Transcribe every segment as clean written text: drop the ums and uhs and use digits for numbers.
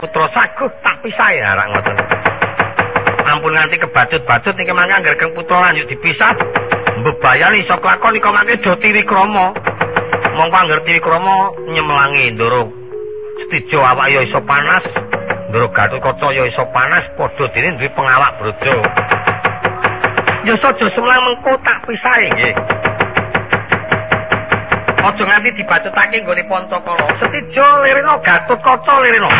putra saguh tak pisahi arak ngoten. Ampun nganti kebacut-bacut niki mangke angger Kang putra lanjut dipisah. Mbebayani iso kelakon iko mangke do tiri krama. Mongko angger tiri krama nyemlangi Ndara Setija awak ya iso panas. Ndara Gatotkaca ya iso panas padha dene duwe pengawak brojo. Ya saja semlang mengko tak pisahi nggih. Aja nganti dibacutake nggone Pancakala. Setija lirena Gatotkaca lirena.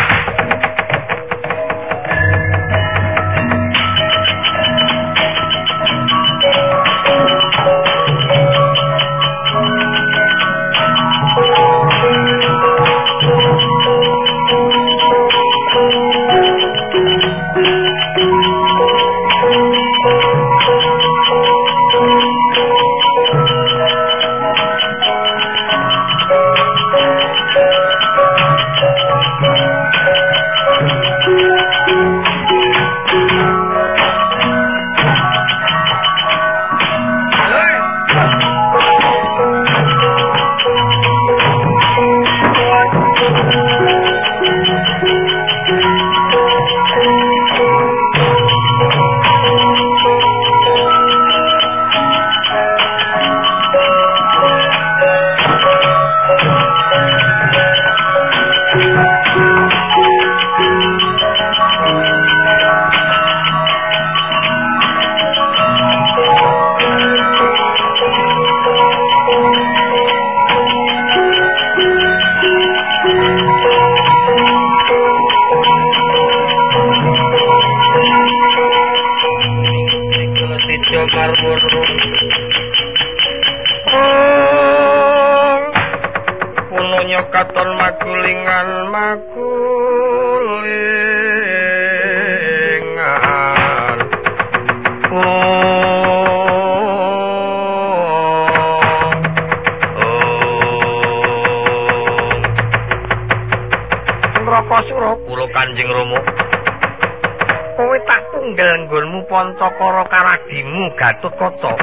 Pancakara karadimu Gatotkaca.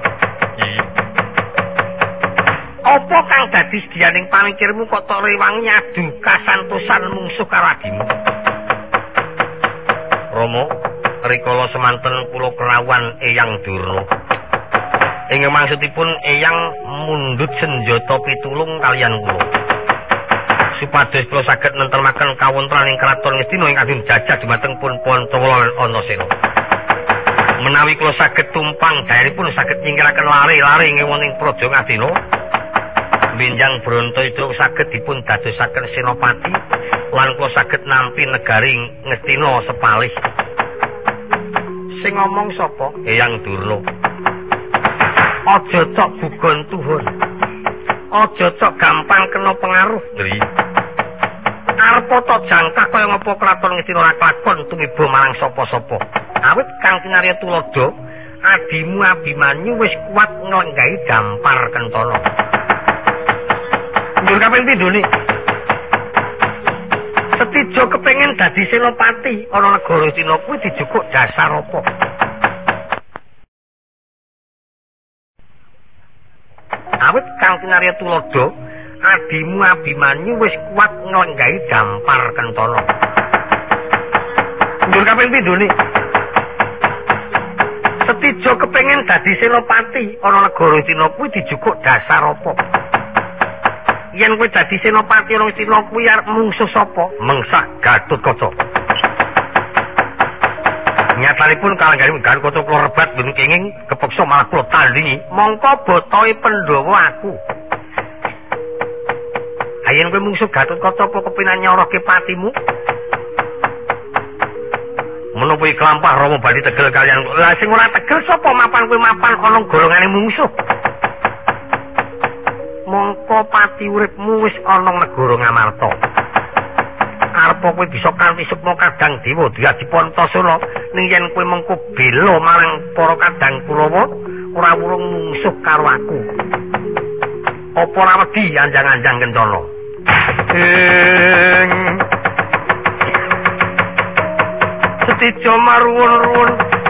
Apa kang dadi sedianing pamikirmu kok tok rewangi adu kasantosan mungsuh karadimu? Rama, rikala semanten kula kelawan Eyang Durna. Ing maksudipun Eyang mundhut senjata pitulung kaliyan kula. Supados kula saged nentremaken kawontenaning kraton Ngastina ingkang jajah dhumateng pun Pancawala lan Antasena. Menawi kula saged tumpang daeripun saged nyingkiraken lare-lare ing wonten praja Ngastina. Minjang Brontoyuda saged dipun dadosaken senopati lan kula saged nampi negari Ngastina sepalih. Sing ngomong sapa? Eyang Durna. Aja cok bugon tuhun. Aja cok gampang kena pengaruh. Nggih. Arep tok jangkah kaya ngapa kraton Ngastina ora klakon tumiba marang sapa-sapa. Awit Kang Kinarya Tuladha, adimu Abimanyu wis kuat nglenggahi dampar Kentana. Njur kaping pindhone. Setija kepengin dadi senopati ana negara Cina kuwi dijukuk dasar apa? Awit Kang Kinarya Tuladha, adimu Abimanyu wis kuat nglenggahi dampar Kentana. Njur kaping pindhone. Setija kepengin dadi senopati ana negara Cina kuwi dijukuk dasar apa? Yen kowe dadi senopati ana Cina kuwi arep mungsuh sapa? Mengsah Gatotkaca. Nyatanipun kalangganipun Gatotkaca kula rebat ben kenging kepeksa malah kula tandingi. Mongko botohe Pandhawa aku. Ayen kowe mungsuh Gatotkaca apa kepinan nyoroke patimu? Menapa klampah Rama badhe tegel kalian. Lah sing ora tegel sapa mapan kowe mapan ana golongane mungsuh. Mongko pati uripmu wis ana negara Ngamarta. Arep kowe bisa kanthi sukma Kadang Dewa Diadi Pantasena ning yen kowe mengko bela marang para Kadang Kurawa ora wurung mungsuh karo aku. Apa ora wedi anjang-anjang Kentana? Setija maruwun-ruwun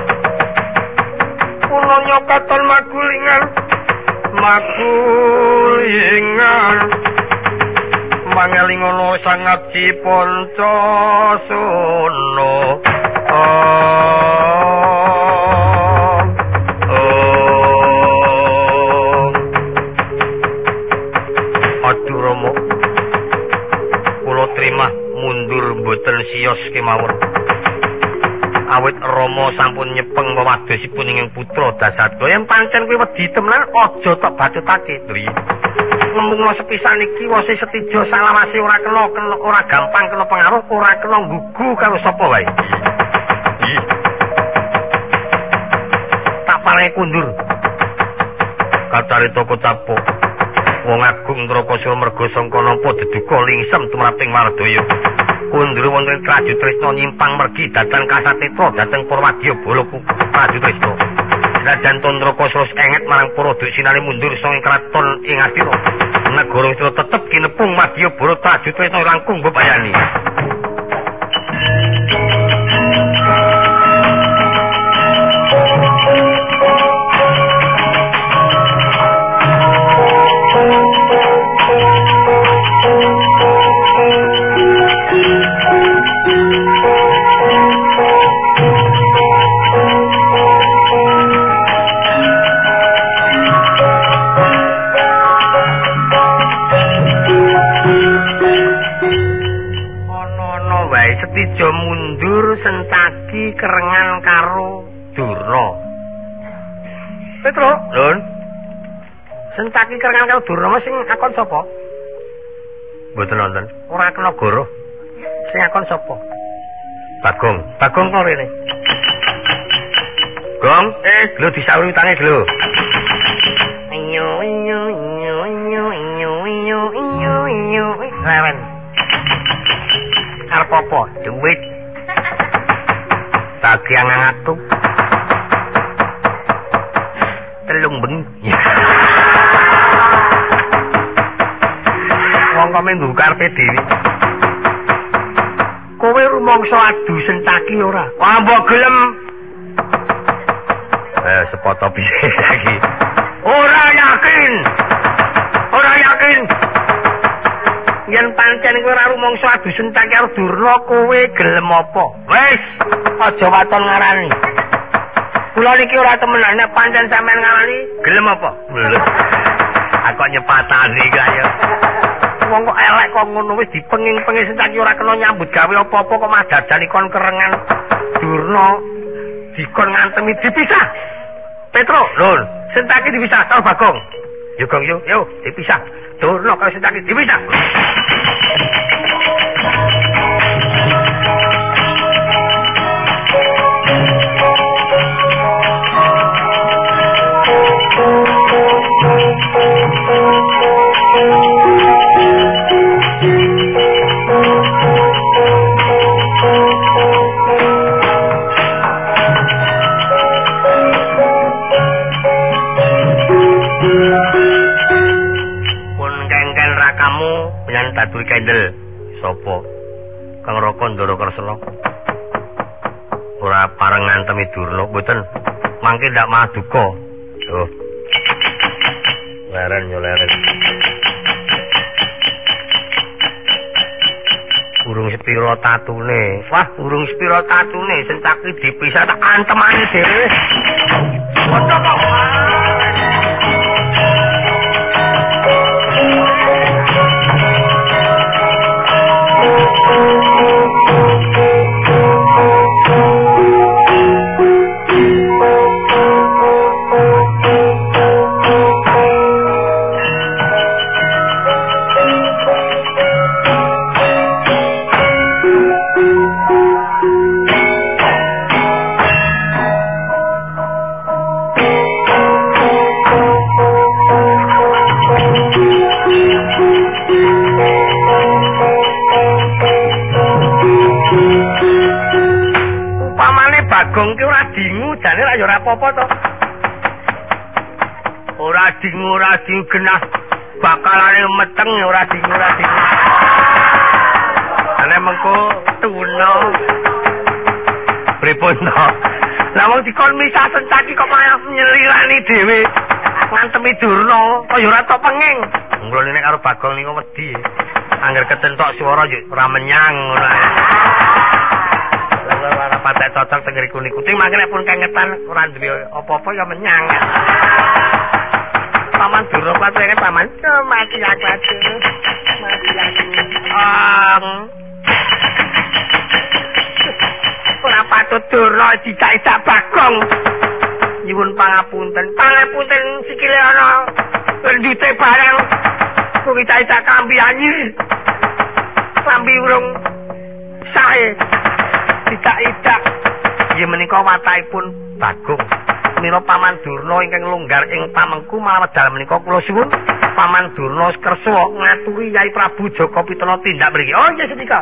kula nyokaton magulingan mangeling ngono sangat ciponco sono aduh Rama kula trimah mundur mboten siyos kemawon awit Rama sampun nyepeng wewadosipun ing putra Dasatya yen pancen kuwi wedi temenan aja tok bacutake Dri ngomongno sepisan iki wose setijo salawase ora kena ora gampang kena pengaruh ora kena nggugu karo sapa wae tak paring kundur kacarita kocapuk wong agung Ndrakasura merga sangka nampa deduka lingsem tumraping Wardaya kundur wonten Kraju Trisna nyimpang mergi dhateng Kasatetra dhateng Purwadya Balaku Kraju Trisna Rajan Ndrakasura enget marang para duk sinane mundur saking kraton ing Astira negara Astira tetep kinepung Madya Bala Kraju Trisna langkung bebayani Setijo mundur Sentaki kerengan karo Durna. Petro, Lun. Sentaki kerengan karo Durna sing akon sapa? Mboten wonten. Ora kena goro. Sing akon sapa? Bagong. Bagong kok rene. Gong, lho disauri utange lho. Inyo inyo inyo inyo inyo inyo inyo inyo. Lawan. Arep apa? Duit. Tagihan ngatu. Telung bengi. Wong kok mung karepe dhewe. Kowe rumangsa adu Sentaki ora? Wah, mbok gelem. Sepoto piye lagi? Ora yakin. Ora yakin. Yen pancen kowe ora rumangsa adu Sentaki karo Durna kowe gelem apa? Wis, aja waton ngarani. Kula niki ora temenan nek pancen sampean ngarani gelem apa? Aku nyepatani kaya. Wong kok elek kok ngono wis dipenging-penging Sentaki ora kena nyambut gawe apa-apa kok madadan ikon kerengan Durna dikon ngantemi dipisah. Petro, Lur, Sentaki dipisah karo Bagong. Yo Gong yo dipisah. Durna karo Sentaki dipisah. Taturi kendel sapa Kang Raka Ndara Kresna ora pareng ngantemi Durna mboten mangke ndak mah duka oh leren yo leren urung sepira tatune wah urung sepira tatune Sentaki dipisah tak antemane dhewe padha kok Bagong ki ora dingu jane ra ya ora apa-apa to. Ora dingu genah bakalane meteng ora dingu. Ane mengko tuna. Pripun to? Lah wong dikon misah Sentaki kok malah nyelirani dhewe. Ngantemi Durna kok ya ora tok penging. Mulane nek karo Bagong niku wedi. Angger kecentok swara yo ora menyang ngono ae. Ora patek cocok teng ngriku niku. Ting mangke pun kengetan ora duwe apa-apa ya menyang. Paman Dura patenge paman mati aku. Mati aku. Ora patut Dura dicak-cak Bagong. Nyuwun pangapunten. Pangapunten sikile ana ndute barang. Kuwi cak-cak kambi anyir. Kambi urung sae. Dicak-cak. Nggih menika watahipun Bagong. Mila Paman Durna ingkang longgar ing pamengku malah wedal menika kula suwun Paman Durna kersa ngaturi Yai Prabu Jaka Pitana tindak mriki. Oh nggih senika.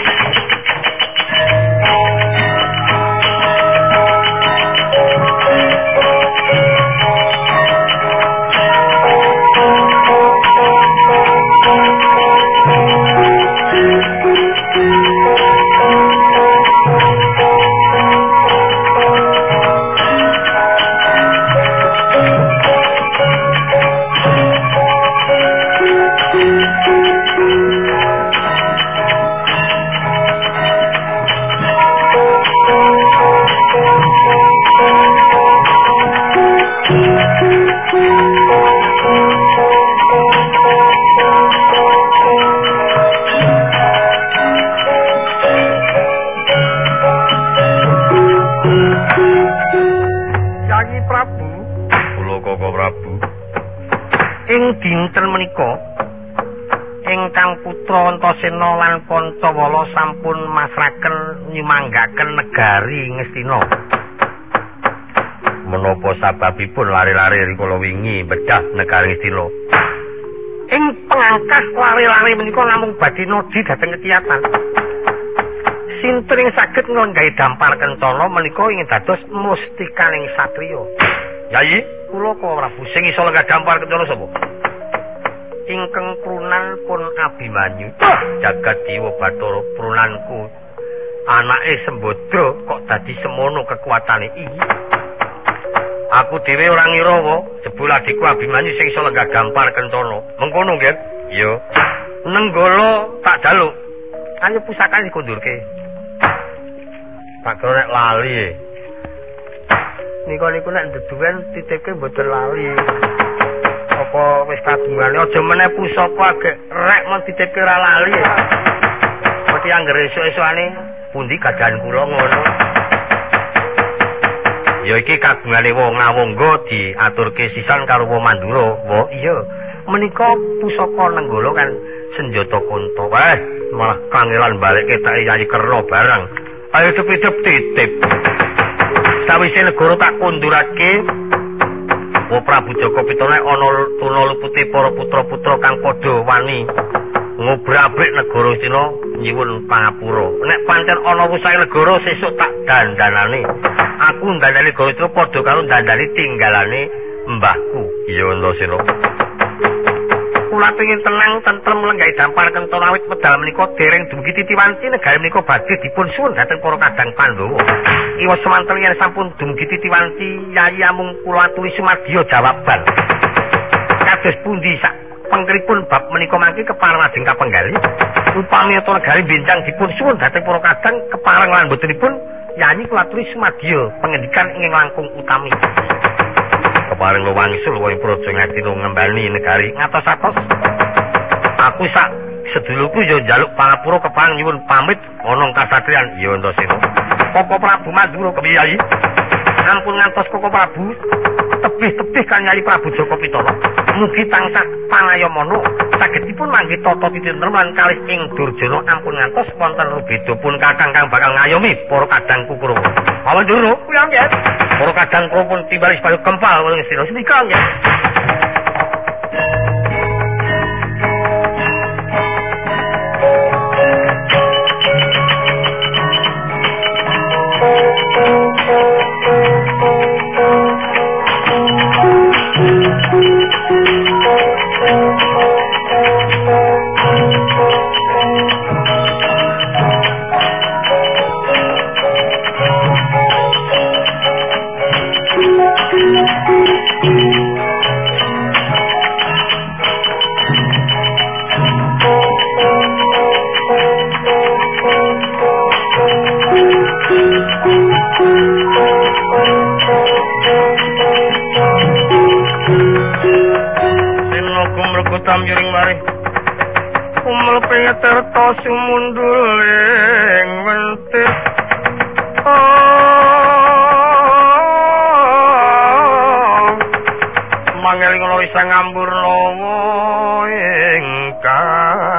Dinten menika ingkang putra Antasena lan Pancawala sampun masraken nyumanggaken negari Ngastina. Menapa sababipun lare-lare rikala wingi bedah negari Ngastina? Ing pangangkas lare-lare menika namung badhe nodi dhateng ketiyatan. Sinten ing saged nglenggahi dampar kencana menika ingin dados mustikaning satriya. Yayi, kula Prabu sing iso lenggah dampar kencana sapa? Ingkang prunan pun Abimanyu jagat Dewa Bathara prunanku anake Sembadra kok dadi semono kekuatane iki aku dhewe ora ngira jebul adikku Abimanyu sing iso lenggah gampar kencana mengkono nggih iya nenggala tak jaluk ayo pusakane dikundurke tak kira nek lali niku nek deduwen titipke mboten lali apa wis kagungane aja meneh pusaka agek rek mon ditipke ora lali. Mesti anggere esuk-esukane pundi gadahan kula ngono. Ya iki kagungane wong Ngawangga diaturke sisan karo wong Mandura. Wah, iya. Menika pusaka Nenggala kan senjata kunta. Wah, malah kangelan balik ketake Yayi Kerna barang. Ayo cepet-cepet titip. Sawise negara tak kundurake Prabu Jaka Pitana ana tuna luputi para putra-putra kang padha wani ngobrak-abrik negara Cina nyuwun pangapura. Nek pancen ana wusahe negara sesuk tak dandanane. Aku dandani negara itu padha karo dandani tinggalane mbahku. Ya Antasena. Kula pengin tenang tentrem lenggahi dampar kencana awit medal menika dereng dumugi Titiwanti negari menika badhe dipun suwun dhateng para kadang Pandhawa. Iwas semanten yen sampun dumugi Titiwanti Yayi amung kula aturi sumadya jawaban. Kados pundi sak pengkeripun bab menika mangke kepareng lajeng kapenggali. Upami to negari benjang dipun suwun dhateng para kadang kepareng lan botenipun Yayi kula aturi sumadya pangendikan ingkang langkung utami. Kepareng wangsul wong praja Ngastina ngembani negari ngatos-atos. Aku sak sedulurku yo njaluk pangapura kepareng nyuwun pamit ana kasatriyan ya Antasena. Koko Prabu Mandura kepiye Yayi? Ampun ngantos Koko Prabu tebih-tebih kan Yayi Prabu Jaka Pitana. Mugi tansah pangayomana sagedipun mangke tata titentrum lan kalih ing Durjana ampun ngantos wonten rubeda pun kakang kang bakal ngayomi para kadang Kurawa. Paman Dura kuwi nggih. Para kadang Kurawa pun timbali sebagai kempal wong Ngastina senika nggih. Sinoku mlebu tamjuring mari umel pengeterta sumundul ing wentir mangel ngono isa ngambur lawa ingkang